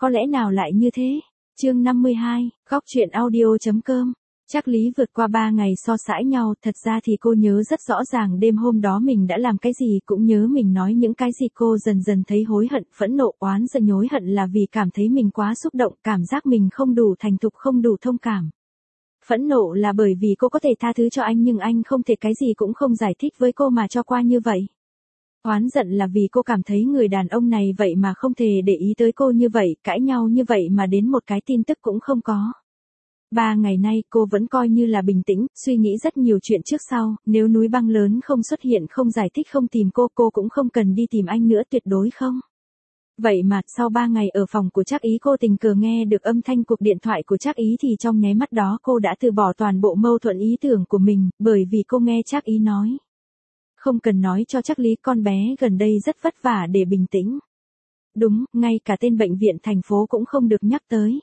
có lẽ nào lại như thế? Chương 52, góc truyện audio.com. Trác Lý vượt qua 3 ngày so sãi nhau, thật ra thì cô nhớ rất rõ ràng đêm hôm đó mình đã làm cái gì, cũng nhớ mình nói những cái gì. Cô dần dần thấy hối hận, phẫn nộ, oán giận. Hối hận là vì cảm thấy mình quá xúc động, cảm giác mình không đủ thành thục, không đủ thông cảm. Phẫn nộ là bởi vì cô có thể tha thứ cho anh nhưng anh không thể cái gì cũng không giải thích với cô mà cho qua như vậy. Oán giận là vì cô cảm thấy người đàn ông này vậy mà không thể để ý tới cô như vậy, cãi nhau như vậy mà đến một cái tin tức cũng không có. 3 ngày nay cô vẫn coi như là bình tĩnh, suy nghĩ rất nhiều chuyện trước sau, nếu núi băng lớn không xuất hiện, không giải thích, không tìm cô cũng không cần đi tìm anh nữa, tuyệt đối không. Vậy mà, sau 3 ngày ở phòng của Trác Ý cô tình cờ nghe được âm thanh cuộc điện thoại của Trác Ý thì trong nháy mắt đó cô đã từ bỏ toàn bộ mâu thuẫn ý tưởng của mình, bởi vì cô nghe Trác Ý nói. Không cần nói cho Trác Lý, con bé gần đây rất vất vả để bình tĩnh. Đúng, ngay cả tên bệnh viện thành phố cũng không được nhắc tới.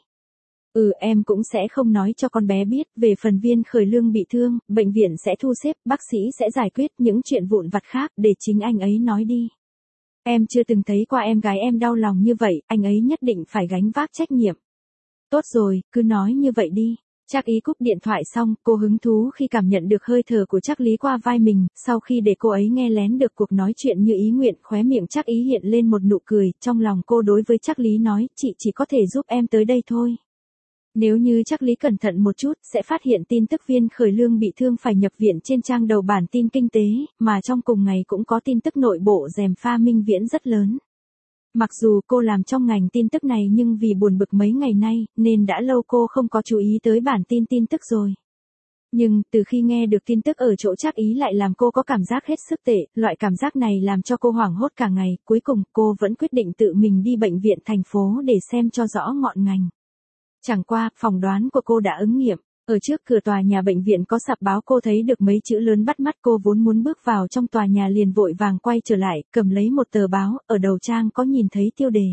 Em cũng sẽ không nói cho con bé biết, về phần Viên Khởi Lương bị thương, bệnh viện sẽ thu xếp, bác sĩ sẽ giải quyết những chuyện vụn vặt khác, để chính anh ấy nói đi. Em chưa từng thấy qua em gái em đau lòng như vậy, anh ấy nhất định phải gánh vác trách nhiệm. Tốt rồi, cứ nói như vậy đi. Trác Ý cúp điện thoại xong, cô hứng thú khi cảm nhận được hơi thở của Trác Lý qua vai mình, sau khi để cô ấy nghe lén được cuộc nói chuyện như ý nguyện, khóe miệng Trác Ý hiện lên một nụ cười, trong lòng cô đối với Trác Lý nói, chị chỉ có thể giúp em tới đây thôi. Nếu như Trác Lý cẩn thận một chút, sẽ phát hiện tin tức Viên Khởi Lương bị thương phải nhập viện trên trang đầu bản tin kinh tế, mà trong cùng ngày cũng có tin tức nội bộ gièm pha Minh Viễn rất lớn. Mặc dù cô làm trong ngành tin tức này nhưng vì buồn bực mấy ngày nay, nên đã lâu cô không có chú ý tới bản tin tin tức rồi. Nhưng, từ khi nghe được tin tức ở chỗ Trác Ý lại làm cô có cảm giác hết sức tệ, loại cảm giác này làm cho cô hoảng hốt cả ngày, cuối cùng cô vẫn quyết định tự mình đi bệnh viện thành phố để xem cho rõ ngọn ngành. Chẳng qua, phỏng đoán của cô đã ứng nghiệm. Ở trước cửa tòa nhà bệnh viện có sạp báo, cô thấy được mấy chữ lớn bắt mắt, cô vốn muốn bước vào trong tòa nhà liền vội vàng quay trở lại, cầm lấy một tờ báo, ở đầu trang có nhìn thấy tiêu đề.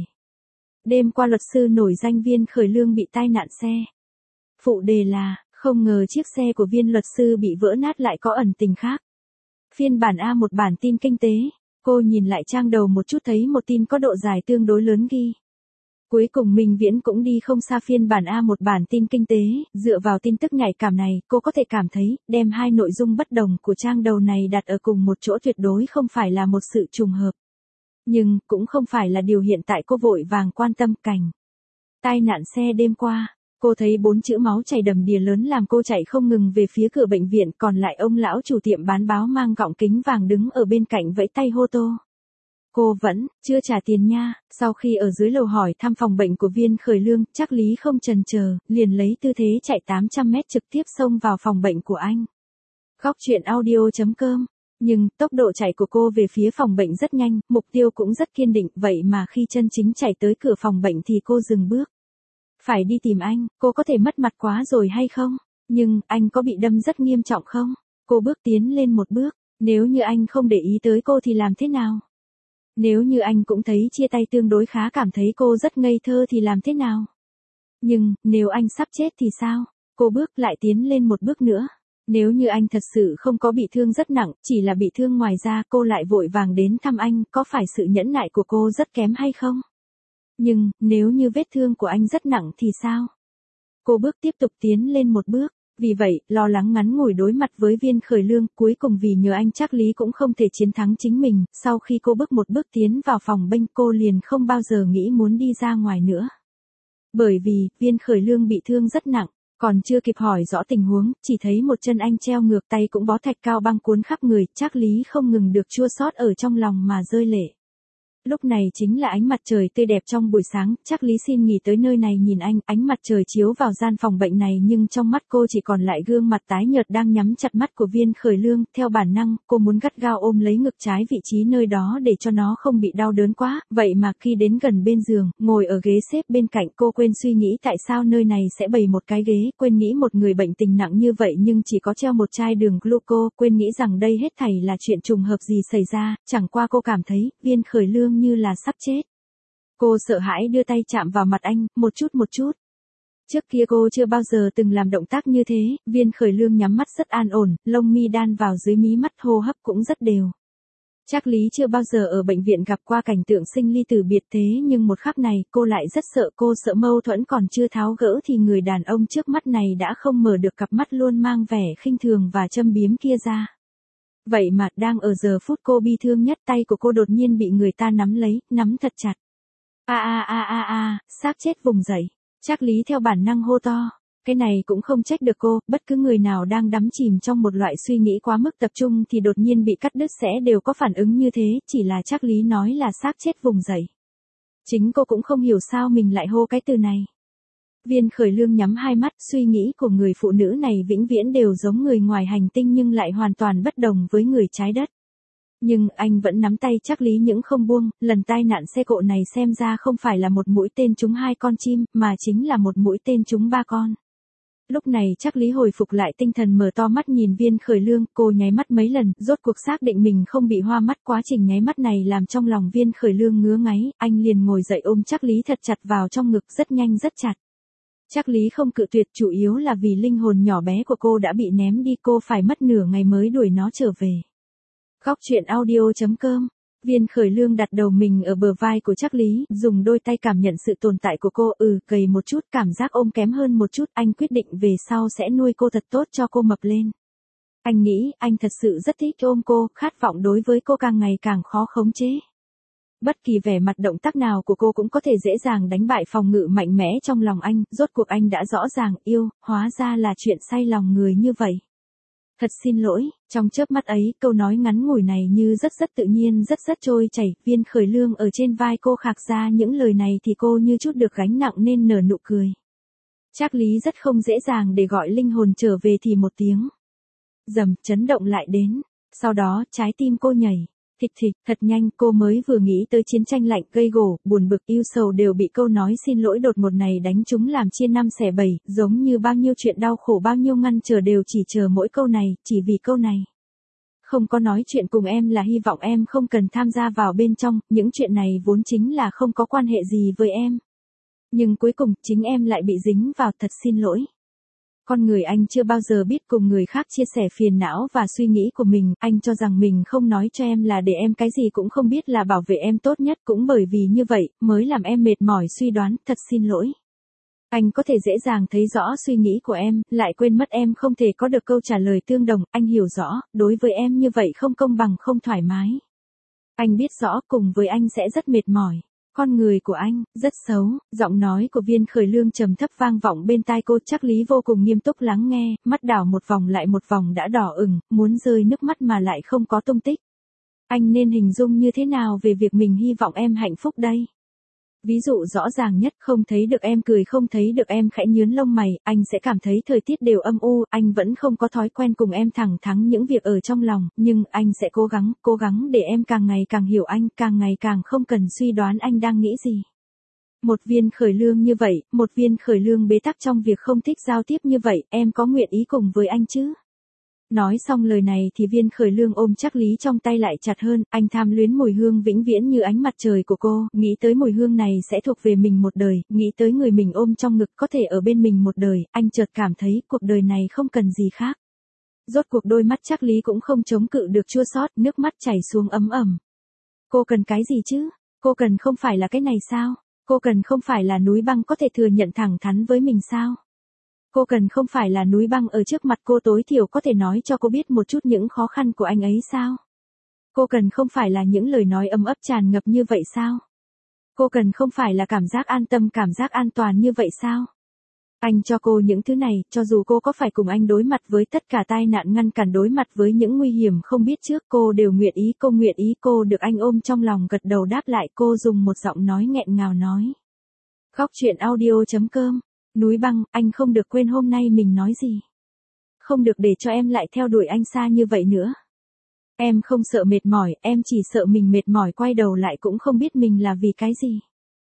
Đêm qua luật sư nổi danh Viên Khởi Lương bị tai nạn xe. Phụ đề là, không ngờ chiếc xe của Viên luật sư bị vỡ nát lại có ẩn tình khác. Phiên bản A, một bản tin kinh tế. Cô nhìn lại trang đầu một chút thấy một tin có độ dài tương đối lớn ghi. Cuối cùng Minh Viễn cũng đi không xa. Phiên bản A, một bản tin kinh tế, dựa vào tin tức nhạy cảm này, cô có thể cảm thấy, đem hai nội dung bất đồng của trang đầu này đặt ở cùng một chỗ tuyệt đối không phải là một sự trùng hợp. Nhưng, cũng không phải là điều hiện tại cô vội vàng quan tâm. Cảnh tai nạn xe đêm qua, cô thấy 4 chữ máu chảy đầm đìa lớn làm cô chạy không ngừng về phía cửa bệnh viện, còn lại ông lão chủ tiệm bán báo mang gọng kính vàng đứng ở bên cạnh vẫy tay hô tô. Cô vẫn chưa trả tiền nha. Sau khi ở dưới lầu hỏi thăm phòng bệnh của Viên Khởi Lương, Trác Lý không chần chờ, liền lấy tư thế chạy 800 mét trực tiếp xông vào phòng bệnh của anh. Góc truyện audio.com. Nhưng, tốc độ chạy của cô về phía phòng bệnh rất nhanh, mục tiêu cũng rất kiên định, vậy mà khi chân chính chạy tới cửa phòng bệnh thì cô dừng bước. Phải đi tìm anh, cô có thể mất mặt quá rồi hay không? Nhưng, anh có bị đâm rất nghiêm trọng không? Cô bước tiến lên một bước, nếu như anh không để ý tới cô thì làm thế nào? Nếu như anh cũng thấy chia tay tương đối khá, cảm thấy cô rất ngây thơ thì làm thế nào? Nhưng, nếu anh sắp chết thì sao? Cô bước lại tiến lên một bước nữa. Nếu như anh thật sự không có bị thương rất nặng, chỉ là bị thương ngoài da, cô lại vội vàng đến thăm anh, có phải sự nhẫn nại của cô rất kém hay không? Nhưng, nếu như vết thương của anh rất nặng thì sao? Cô bước tiếp tục tiến lên một bước. Vì vậy, lo lắng ngắn ngủi đối mặt với Viên Khởi Lương, cuối cùng vì nhờ anh Trác Lý cũng không thể chiến thắng chính mình, sau khi cô bước một bước tiến vào phòng bệnh cô liền không bao giờ nghĩ muốn đi ra ngoài nữa. Bởi vì, Viên Khởi Lương bị thương rất nặng, còn chưa kịp hỏi rõ tình huống, chỉ thấy một chân anh treo ngược, tay cũng bó thạch cao băng cuốn khắp người, Trác Lý không ngừng được chua xót ở trong lòng mà rơi lệ. Lúc này chính là ánh mặt trời tươi đẹp trong buổi sáng, Trác Lý xin nghỉ tới nơi này nhìn anh, ánh mặt trời chiếu vào gian phòng bệnh này nhưng trong mắt cô chỉ còn lại gương mặt tái nhợt đang nhắm chặt mắt của Viên Khởi Lương, theo bản năng, cô muốn gắt gao ôm lấy ngực trái vị trí nơi đó để cho nó không bị đau đớn quá, vậy mà khi đến gần bên giường, ngồi ở ghế xếp bên cạnh cô quên suy nghĩ tại sao nơi này sẽ bày một cái ghế, quên nghĩ một người bệnh tình nặng như vậy nhưng chỉ có treo một chai đường gluco, quên nghĩ rằng đây hết thảy là chuyện trùng hợp gì xảy ra, chẳng qua cô cảm thấy, Viên Khởi Lương như là sắp chết. Cô sợ hãi đưa tay chạm vào mặt anh, một chút. Trước kia cô chưa bao giờ từng làm động tác như thế, Viên Khởi Lương nhắm mắt rất an ổn, lông mi đan vào dưới mí mắt, hô hấp cũng rất đều. Trác Lý chưa bao giờ ở bệnh viện gặp qua cảnh tượng sinh ly tử biệt thế nhưng một khắc này cô lại rất sợ, cô sợ mâu thuẫn còn chưa tháo gỡ thì người đàn ông trước mắt này đã không mở được cặp mắt luôn mang vẻ khinh thường và châm biếm kia ra. Vậy mà đang ở giờ phút cô bi thương nhất tay của cô đột nhiên bị người ta nắm lấy, nắm thật chặt. Sắp chết vùng dậy. Trác Lý theo bản năng hô to. Cái này cũng không trách được cô, bất cứ người nào đang đắm chìm trong một loại suy nghĩ quá mức tập trung thì đột nhiên bị cắt đứt sẽ đều có phản ứng như thế, chỉ là Trác Lý nói là xác chết vùng dậy. Chính cô cũng không hiểu sao mình lại hô cái từ này. Viên Khởi Lương nhắm hai mắt, suy nghĩ của người phụ nữ này vĩnh viễn đều giống người ngoài hành tinh nhưng lại hoàn toàn bất đồng với người trái đất. Nhưng anh vẫn nắm tay Trác Lý những không buông, lần tai nạn xe cộ này xem ra không phải là một mũi tên trúng 2 con chim, mà chính là một mũi tên trúng 3 con. Lúc này Trác Lý hồi phục lại tinh thần mở to mắt nhìn Viên Khởi Lương, cô nháy mắt mấy lần, rốt cuộc xác định mình không bị hoa mắt, quá trình nháy mắt này làm trong lòng Viên Khởi Lương ngứa ngáy, anh liền ngồi dậy ôm Trác Lý thật chặt vào trong ngực rất nhanh rất chặt. Trác Lý không cự tuyệt chủ yếu là vì linh hồn nhỏ bé của cô đã bị ném đi, cô phải mất nửa ngày mới đuổi nó trở về. Góc truyện audio.com. Viên Khởi Lương đặt đầu mình ở bờ vai của Trác Lý, dùng đôi tay cảm nhận sự tồn tại của cô, gầy một chút, cảm giác ôm kém hơn một chút, anh quyết định về sau sẽ nuôi cô thật tốt cho cô mập lên. Anh nghĩ, anh thật sự rất thích ôm cô, khát vọng đối với cô càng ngày càng khó khống chế. Bất kỳ vẻ mặt động tác nào của cô cũng có thể dễ dàng đánh bại phòng ngự mạnh mẽ trong lòng anh, rốt cuộc anh đã rõ ràng yêu, hóa ra là chuyện say lòng người như vậy. Thật xin lỗi, trong chớp mắt ấy, câu nói ngắn ngủi này như rất tự nhiên rất trôi chảy, Viên Khởi Lương ở trên vai cô khạc ra những lời này thì cô như chút được gánh nặng nên nở nụ cười. Trác Lý rất không dễ dàng để gọi linh hồn trở về thì một tiếng rầm chấn động lại đến, sau đó trái tim cô nhảy. Thịch thịch, thật nhanh, cô mới vừa nghĩ tới chiến tranh lạnh, gây gổ, buồn bực, yêu sầu đều bị câu nói xin lỗi đột ngột này đánh trúng làm chia năm xẻ bảy, giống như bao nhiêu chuyện đau khổ bao nhiêu ngăn chờ đều chỉ chờ mỗi câu này, chỉ vì câu này. Không có nói chuyện cùng em là hy vọng em không cần tham gia vào bên trong, những chuyện này vốn chính là không có quan hệ gì với em. Nhưng cuối cùng, chính em lại bị dính vào, thật xin lỗi. Con người anh chưa bao giờ biết cùng người khác chia sẻ phiền não và suy nghĩ của mình, anh cho rằng mình không nói cho em là để em cái gì cũng không biết là bảo vệ em tốt nhất, cũng bởi vì như vậy, mới làm em mệt mỏi suy đoán, thật xin lỗi. Anh có thể dễ dàng thấy rõ suy nghĩ của em, lại quên mất em không thể có được câu trả lời tương đồng, anh hiểu rõ, đối với em như vậy không công bằng không thoải mái. Anh biết rõ cùng với anh sẽ rất mệt mỏi. Con người của anh, rất xấu, giọng nói của Viên Khởi Lương trầm thấp vang vọng bên tai cô, Trác Lý vô cùng nghiêm túc lắng nghe, mắt đảo một vòng lại một vòng đã đỏ ửng, muốn rơi nước mắt mà lại không có tung tích. Anh nên hình dung như thế nào về việc mình hy vọng em hạnh phúc đây? Ví dụ rõ ràng nhất, không thấy được em cười, không thấy được em khẽ nhướng lông mày, anh sẽ cảm thấy thời tiết đều âm u, anh vẫn không có thói quen cùng em thẳng thắn những việc ở trong lòng, nhưng anh sẽ cố gắng để em càng ngày càng hiểu anh, càng ngày càng không cần suy đoán anh đang nghĩ gì. Một Viên Khởi Lương như vậy, một Viên Khởi Lương bế tắc trong việc không thích giao tiếp như vậy, em có nguyện ý cùng với anh chứ? Nói xong lời này thì Viên Khởi Lương ôm Trác Lý trong tay lại chặt hơn, anh tham luyến mùi hương vĩnh viễn như ánh mặt trời của cô, nghĩ tới mùi hương này sẽ thuộc về mình một đời, nghĩ tới người mình ôm trong ngực có thể ở bên mình một đời, anh chợt cảm thấy cuộc đời này không cần gì khác. Rốt cuộc đôi mắt Trác Lý cũng không chống cự được chua xót, nước mắt chảy xuống ấm ẩm. Cô cần cái gì chứ? Cô cần không phải là cái này sao? Cô cần không phải là núi băng có thể thừa nhận thẳng thắn với mình sao? Cô cần không phải là núi băng ở trước mặt cô tối thiểu có thể nói cho cô biết một chút những khó khăn của anh ấy sao? Cô cần không phải là những lời nói ấm ấp tràn ngập như vậy sao? Cô cần không phải là cảm giác an tâm, cảm giác an toàn như vậy sao? Anh cho cô những thứ này, cho dù cô có phải cùng anh đối mặt với tất cả tai nạn, ngăn cản đối mặt với những nguy hiểm không biết trước, cô đều nguyện ý, cô được anh ôm trong lòng gật đầu đáp lại, cô dùng một giọng nói nghẹn ngào nói. Góc truyện audio.com. Núi băng, anh không được quên hôm nay mình nói gì. Không được để cho em lại theo đuổi anh xa như vậy nữa. Em không sợ mệt mỏi, em chỉ sợ mình mệt mỏi quay đầu lại cũng không biết mình là vì cái gì.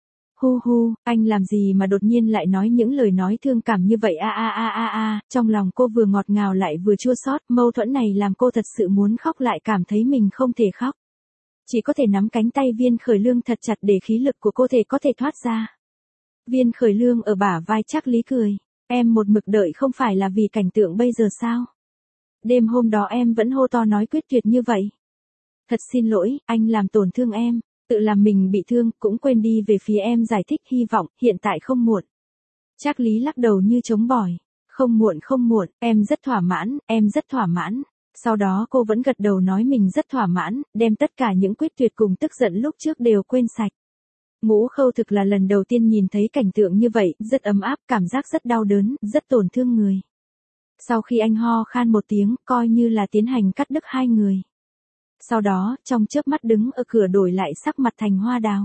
Hu, anh làm gì mà đột nhiên lại nói những lời nói thương cảm như vậy trong lòng cô vừa ngọt ngào lại vừa chua xót, mâu thuẫn này làm cô thật sự muốn khóc lại cảm thấy mình không thể khóc. Chỉ có thể nắm cánh tay Viên Khởi Lương thật chặt để khí lực của cô có thể thoát ra. Viên Khởi Lương ở bả vai Trác Lý cười, em một mực đợi không phải là vì cảnh tượng bây giờ sao? Đêm hôm đó em vẫn hô to nói quyết tuyệt như vậy. Thật xin lỗi, anh làm tổn thương em, tự làm mình bị thương, cũng quên đi về phía em giải thích, hy vọng hiện tại không muộn. Trác Lý lắc đầu như chống bỏi. Không muộn, em rất thỏa mãn, em rất thỏa mãn. Sau đó cô vẫn gật đầu nói mình rất thỏa mãn, đem tất cả những quyết tuyệt cùng tức giận lúc trước đều quên sạch. Ngũ Khâu thực là lần đầu tiên nhìn thấy cảnh tượng như vậy, rất ấm áp, cảm giác rất đau đớn, rất tổn thương người. Sau khi anh ho khan một tiếng, coi như là tiến hành cắt đứt hai người. Sau đó, trong chớp mắt đứng ở cửa đổi lại sắc mặt thành hoa đào.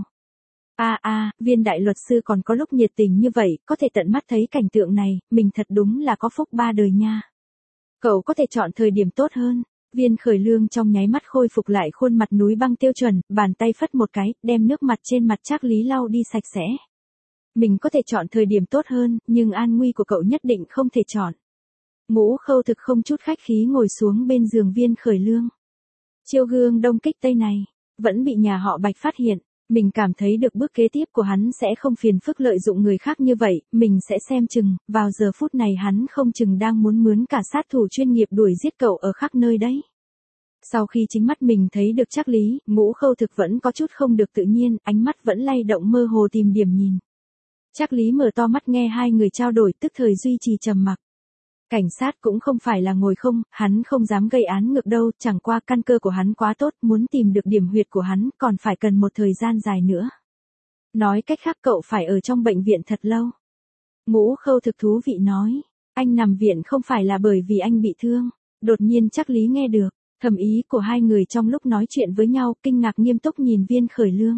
Viên đại luật sư còn có lúc nhiệt tình như vậy, có thể tận mắt thấy cảnh tượng này, mình thật đúng là có phúc ba đời nha. Cậu có thể chọn thời điểm tốt hơn. Viên Khởi Lương trong nháy mắt khôi phục lại khuôn mặt núi băng tiêu chuẩn, bàn tay phất một cái, đem nước mặt trên mặt Trác Lý lau đi sạch sẽ. Mình có thể chọn thời điểm tốt hơn, nhưng an nguy của cậu nhất định không thể chọn. Ngũ Khâu thực không chút khách khí ngồi xuống bên giường Viên Khởi Lương. Chiêu gương đông kích tây này, vẫn bị nhà họ Bạch phát hiện. Mình cảm thấy được bước kế tiếp của hắn sẽ không phiền phức lợi dụng người khác như vậy, mình sẽ xem chừng, vào giờ phút này hắn không chừng đang muốn mướn cả sát thủ chuyên nghiệp đuổi giết cậu ở khắp nơi đấy. Sau khi chính mắt mình thấy được Trác Lý, Ngũ Khâu thực vẫn có chút không được tự nhiên, ánh mắt vẫn lay động mơ hồ tìm điểm nhìn. Trác Lý mở to mắt nghe hai người trao đổi, tức thời duy trì trầm mặc. Cảnh sát cũng không phải là ngồi không, hắn không dám gây án ngược đâu, chẳng qua căn cơ của hắn quá tốt, muốn tìm được điểm huyệt của hắn còn phải cần một thời gian dài nữa. Nói cách khác cậu phải ở trong bệnh viện thật lâu. Ngũ Khâu thực thú vị nói, anh nằm viện không phải là bởi vì anh bị thương. Đột nhiên Trác Lý nghe được, thầm ý của hai người trong lúc nói chuyện với nhau, kinh ngạc nghiêm túc nhìn Viên Khởi Lương.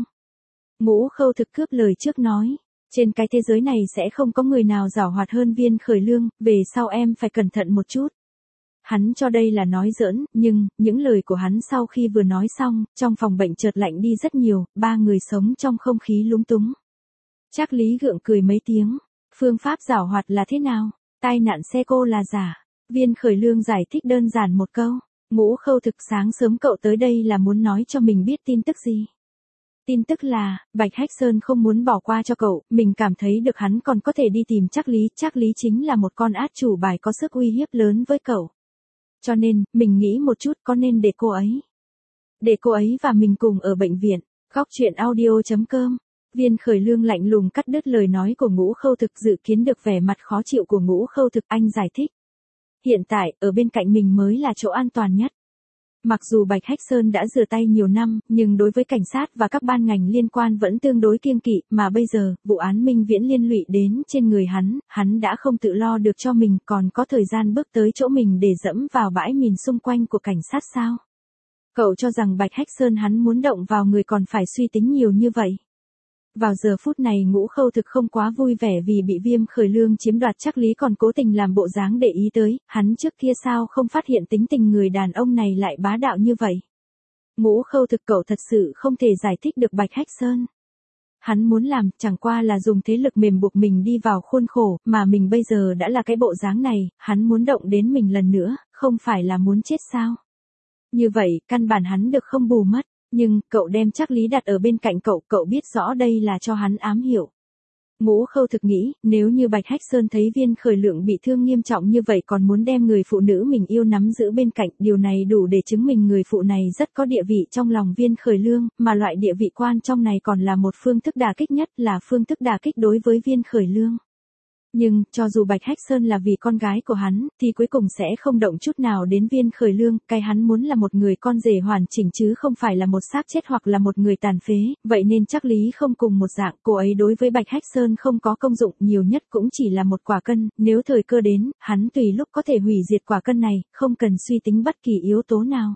Ngũ Khâu thực cướp lời trước nói. Trên cái thế giới này sẽ không có người nào giàu hoạt hơn Viên Khởi Lương, về sau em phải cẩn thận một chút. Hắn cho đây là nói giỡn, nhưng, những lời của hắn sau khi vừa nói xong, trong phòng bệnh chợt lạnh đi rất nhiều, ba người sống trong không khí lúng túng. Trác Lý gượng cười mấy tiếng, phương pháp giảo hoạt là thế nào? Tai nạn xe cô là giả. Viên Khởi Lương giải thích đơn giản một câu. Ngũ Khâu thực sáng sớm cậu tới đây là muốn nói cho mình biết tin tức gì? Tin tức là, Bạch Hách Sơn không muốn bỏ qua cho cậu, mình cảm thấy được hắn còn có thể đi tìm Trác Lý chính là một con át chủ bài có sức uy hiếp lớn với cậu. Cho nên, mình nghĩ một chút có nên để cô ấy. Để cô ấy và mình cùng ở bệnh viện. Góc truyện audio.com. Viên Khởi Lương lạnh lùng cắt đứt lời nói của Ngũ Khâu thực, dự kiến được vẻ mặt khó chịu của Ngũ Khâu thực, anh giải thích. Hiện tại, ở bên cạnh mình mới là chỗ an toàn nhất. Mặc dù Bạch Hách Sơn đã rửa tay nhiều năm, nhưng đối với cảnh sát và các ban ngành liên quan vẫn tương đối kiêng kỵ, mà bây giờ, vụ án Minh Viễn liên lụy đến trên người hắn đã không tự lo được cho mình, còn có thời gian bước tới chỗ mình để dẫm vào bãi mìn xung quanh của cảnh sát sao? Cậu cho rằng Bạch Hách Sơn hắn muốn động vào người còn phải suy tính nhiều như vậy? Vào giờ phút này Ngũ Khâu thực không quá vui vẻ vì bị Viên Khởi Lương chiếm đoạt, Trác Lý còn cố tình làm bộ dáng để ý tới, hắn trước kia sao không phát hiện tính tình người đàn ông này lại bá đạo như vậy. Ngũ Khâu thực, cậu thật sự không thể giải thích được Bạch Hách Sơn. Hắn muốn làm chẳng qua là dùng thế lực mềm buộc mình đi vào khuôn khổ, mà mình bây giờ đã là cái bộ dáng này, hắn muốn động đến mình lần nữa, không phải là muốn chết sao? Như vậy, căn bản hắn được không bù mất. Nhưng, cậu đem Trác Lý đặt ở bên cạnh cậu, cậu biết rõ đây là cho hắn ám hiệu. Ngũ Khâu thực nghĩ, nếu như Bạch Hách Sơn thấy Viên Khởi Lượng bị thương nghiêm trọng như vậy còn muốn đem người phụ nữ mình yêu nắm giữ bên cạnh, điều này đủ để chứng minh người phụ này rất có địa vị trong lòng Viên Khởi Lương, mà loại địa vị quan trong này còn là một phương thức đả kích, nhất là phương thức đả kích đối với Viên Khởi Lương. Nhưng, cho dù Bạch Hách Sơn là vì con gái của hắn, thì cuối cùng sẽ không động chút nào đến Viên Khởi Lương, cái hắn muốn là một người con rể hoàn chỉnh chứ không phải là một xác chết hoặc là một người tàn phế, vậy nên Trác Lý không cùng một dạng, cô ấy đối với Bạch Hách Sơn không có công dụng, nhiều nhất cũng chỉ là một quả cân, nếu thời cơ đến, hắn tùy lúc có thể hủy diệt quả cân này, không cần suy tính bất kỳ yếu tố nào.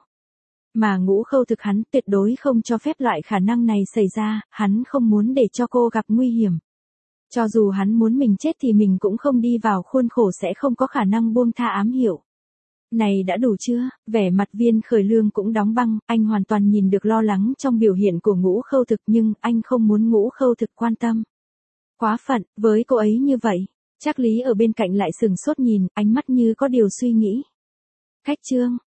Mà Ngũ Khâu thực hắn tuyệt đối không cho phép loại khả năng này xảy ra, hắn không muốn để cho cô gặp nguy hiểm. Cho dù hắn muốn mình chết thì mình cũng không đi vào khuôn khổ, sẽ không có khả năng buông tha ám hiệu. Này đã đủ chưa? Vẻ mặt Viên Khởi Lương cũng đóng băng, anh hoàn toàn nhìn được lo lắng trong biểu hiện của Ngũ Khâu thực, nhưng anh không muốn Ngũ Khâu thực quan tâm. Quá phận, với cô ấy như vậy. Trác Lý ở bên cạnh lại sừng sốt nhìn, ánh mắt như có điều suy nghĩ. Khách Trương,